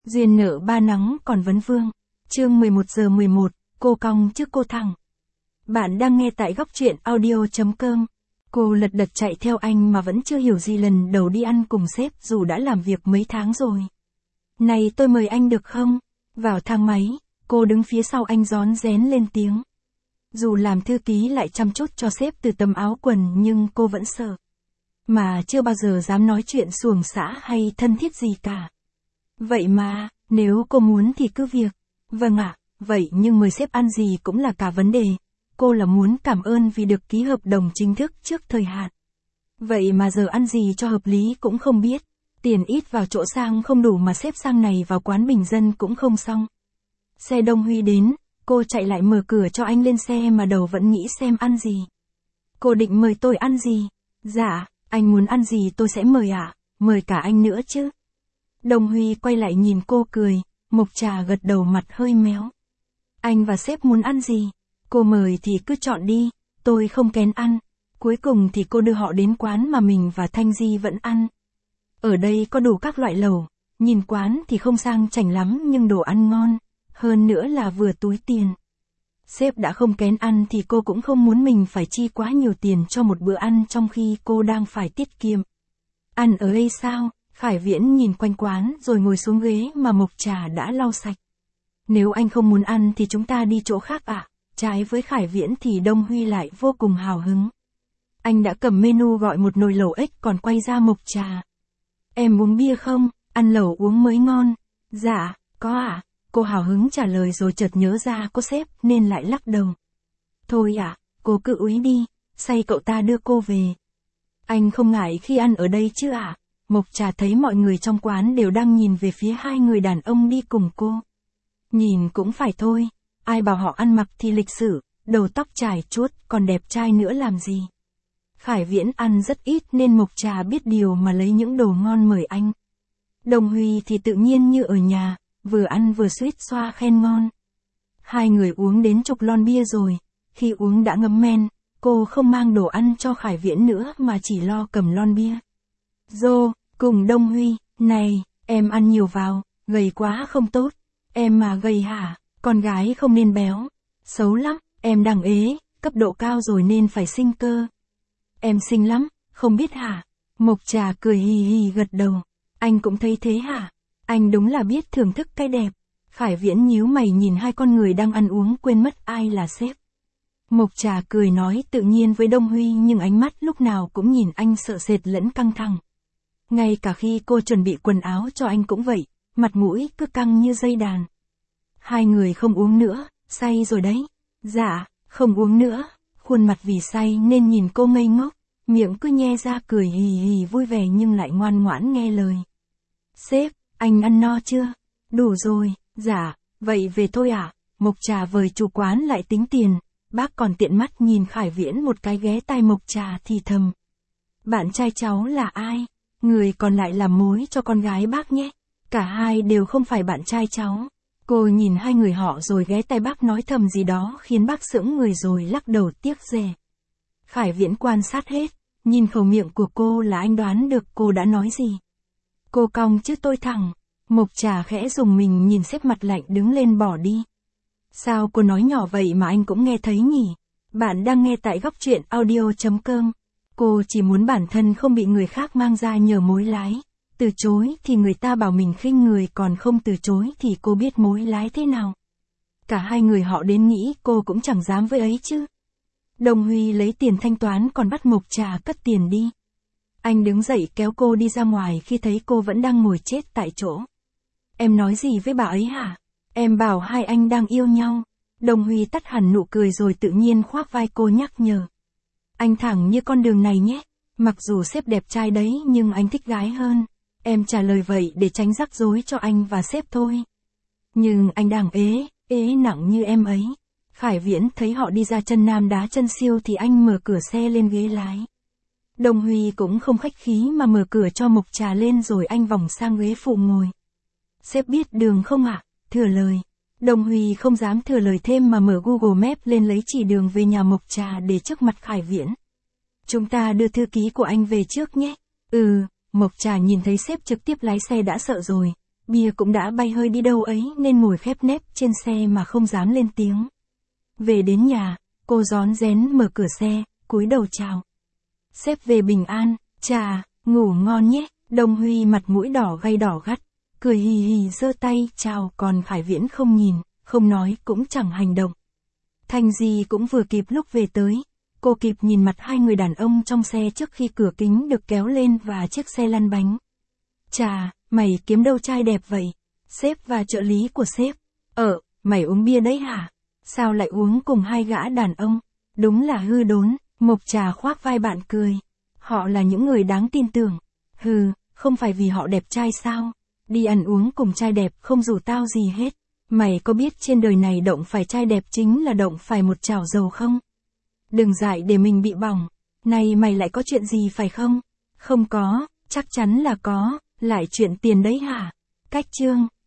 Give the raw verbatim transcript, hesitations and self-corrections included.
Duyên nợ ba nắng còn vấn vương. Chương mười một giờ mười một, cô cong trước cô thẳng. Bạn đang nghe tại góc truyện audio chấm com. Cô lật đật chạy theo anh mà vẫn chưa hiểu gì lần đầu đi ăn cùng sếp dù đã làm việc mấy tháng rồi. Này tôi mời anh được không? Vào thang máy, cô đứng phía sau anh rón rén lên tiếng. Dù làm thư ký lại chăm chút cho sếp từ tấm áo quần nhưng cô vẫn sợ. Mà chưa bao giờ dám nói chuyện xuồng xã hay thân thiết gì cả. Vậy mà, nếu cô muốn thì cứ việc. Vâng ạ, vậy nhưng mời sếp ăn gì cũng là cả vấn đề. Cô là muốn cảm ơn vì được ký hợp đồng chính thức trước thời hạn. Vậy mà giờ ăn gì cho hợp lý cũng không biết. Tiền ít vào chỗ sang không đủ mà xếp sang này vào quán bình dân cũng không xong. Xe Đông Huy đến, cô chạy lại mở cửa cho anh lên xe mà đầu vẫn nghĩ xem ăn gì. Cô định mời tôi ăn gì? Dạ, anh muốn ăn gì tôi sẽ mời ạ, à? Mời cả anh nữa chứ. Đông Huy quay lại nhìn cô cười, Mộc Trà gật đầu mặt hơi méo. Anh và sếp muốn ăn gì? Cô mời thì cứ chọn đi, tôi không kén ăn. Cuối cùng thì cô đưa họ đến quán mà mình và Thanh Di vẫn ăn. Ở đây có đủ các loại lẩu, nhìn quán thì không sang chảnh lắm nhưng đồ ăn ngon, hơn nữa là vừa túi tiền. Sếp đã không kén ăn thì cô cũng không muốn mình phải chi quá nhiều tiền cho một bữa ăn trong khi cô đang phải tiết kiệm. Ăn ở đây sao? Khải Viễn nhìn quanh quán rồi ngồi xuống ghế mà Mộc Trà đã lau sạch. Nếu anh không muốn ăn thì chúng ta đi chỗ khác ạ. À? Trái với Khải Viễn thì Đông Huy lại vô cùng hào hứng. Anh đã cầm menu gọi một nồi lẩu ếch còn quay ra Mộc Trà. Em uống bia không? Ăn lẩu uống mới ngon. Dạ, có ạ. À? Cô hào hứng trả lời rồi chợt nhớ ra có sếp nên lại lắc đầu. Thôi ạ, à, cô cứ úi đi, say cậu ta đưa cô về. Anh không ngại khi ăn ở đây chứ ạ? À? Mộc Trà thấy mọi người trong quán đều đang nhìn về phía hai người đàn ông đi cùng cô. Nhìn cũng phải thôi, ai bảo họ ăn mặc thì lịch sự, đầu tóc chải chuốt còn đẹp trai nữa làm gì. Khải Viễn ăn rất ít nên Mộc Trà biết điều mà lấy những đồ ngon mời anh. Đồng Huy thì tự nhiên như ở nhà, vừa ăn vừa suýt xoa khen ngon. Hai người uống đến chục lon bia rồi, khi uống đã ngấm men, cô không mang đồ ăn cho Khải Viễn nữa mà chỉ lo cầm lon bia. Dô, cùng Đông Huy, này, em ăn nhiều vào, gầy quá không tốt. Em mà gầy hả, con gái không nên béo. Xấu lắm, em đang ế, cấp độ cao rồi nên phải sinh cơ. Em xinh lắm, không biết hả? Mộc Trà cười hì hì gật đầu. Anh cũng thấy thế hả? Anh đúng là biết thưởng thức cái đẹp. Khải Viễn nhíu mày nhìn hai con người đang ăn uống quên mất ai là sếp. Mộc Trà cười nói tự nhiên với Đông Huy nhưng ánh mắt lúc nào cũng nhìn anh sợ sệt lẫn căng thẳng. Ngay cả khi cô chuẩn bị quần áo cho anh cũng vậy, mặt mũi cứ căng như dây đàn. Hai người không uống nữa, say rồi đấy. Dạ, không uống nữa. Khuôn mặt vì say nên nhìn cô ngây ngốc, miệng cứ nhe ra cười hì hì vui vẻ nhưng lại ngoan ngoãn nghe lời. Sếp, anh ăn no chưa? Đủ rồi, dạ, vậy về thôi ạ. À? Mộc Trà vời chủ quán lại tính tiền, bác còn tiện mắt nhìn Khải Viễn một cái ghé tai Mộc Trà thì thầm. Bạn trai cháu là ai? Người còn lại làm mối cho con gái bác nhé. Cả hai đều không phải bạn trai cháu. Cô nhìn hai người họ rồi ghé tai bác nói thầm gì đó khiến bác sững người rồi lắc đầu tiếc rẻ. Khải Viễn quan sát hết, nhìn khẩu miệng của cô là anh đoán được cô đã nói gì. Cô cong chứ tôi thẳng. Mộc Trà khẽ dùng mình nhìn sếp mặt lạnh đứng lên bỏ đi. Sao cô nói nhỏ vậy mà anh cũng nghe thấy nhỉ? Bạn đang nghe tại góc truyện audio chấm com. Cô chỉ muốn bản thân không bị người khác mang ra nhờ mối lái. Từ chối thì người ta bảo mình khinh người còn không từ chối thì cô biết mối lái thế nào. Cả hai người họ đến nghĩ cô cũng chẳng dám với ấy chứ. Đồng Huy lấy tiền thanh toán còn bắt Mộc Trà cất tiền đi. Anh đứng dậy kéo cô đi ra ngoài khi thấy cô vẫn đang ngồi chết tại chỗ. Em nói gì với bà ấy hả? Em bảo hai anh đang yêu nhau. Đồng Huy tắt hẳn nụ cười rồi tự nhiên khoác vai cô nhắc nhở. Anh thẳng như con đường này nhé. Mặc dù sếp đẹp trai đấy nhưng anh thích gái hơn. Em trả lời vậy để tránh rắc rối cho anh và sếp thôi. Nhưng anh đang ế, ế nặng như em ấy. Khải Viễn thấy họ đi ra chân nam đá chân siêu thì anh mở cửa xe lên ghế lái. Đồng Huy cũng không khách khí mà mở cửa cho Mộc Trà lên rồi anh vòng sang ghế phụ ngồi. Sếp biết đường không ạ? À? Thừa lời. Đồng Huy không dám thừa lời thêm mà mở Google Maps lên lấy chỉ đường về nhà Mộc Trà để trước mặt Khải Viễn. Chúng ta đưa thư ký của anh về trước nhé. Ừ. Mộc Trà nhìn thấy sếp trực tiếp lái xe đã sợ rồi, bia cũng đã bay hơi đi đâu ấy nên ngồi khép nép trên xe mà không dám lên tiếng. Về đến nhà, cô rón rén mở cửa xe, cúi đầu chào. Sếp về bình an, chà, ngủ ngon nhé. Đồng Huy mặt mũi đỏ gay đỏ gắt, cười hì hì giơ tay chào, còn Khải Viễn không nhìn, không nói cũng chẳng hành động. Thành Di cũng vừa kịp lúc về tới. Cô kịp nhìn mặt hai người đàn ông trong xe trước khi cửa kính được kéo lên và chiếc xe lăn bánh. Chà, mày kiếm đâu trai đẹp vậy? Sếp và trợ lý của sếp. Ờ, mày uống bia đấy hả? Sao lại uống cùng hai gã đàn ông? Đúng là hư đốn. Mộc Trà khoác vai bạn cười. Họ là những người đáng tin tưởng. Hừ, không phải vì họ đẹp trai sao? Đi ăn uống cùng trai đẹp không rủ tao gì hết. Mày có biết trên đời này động phải trai đẹp chính là động phải một chảo dầu không? Đừng dại để mình bị bỏng. Này mày lại có chuyện gì phải không? Không có, chắc chắn là có, lại chuyện tiền đấy hả? Cách chương.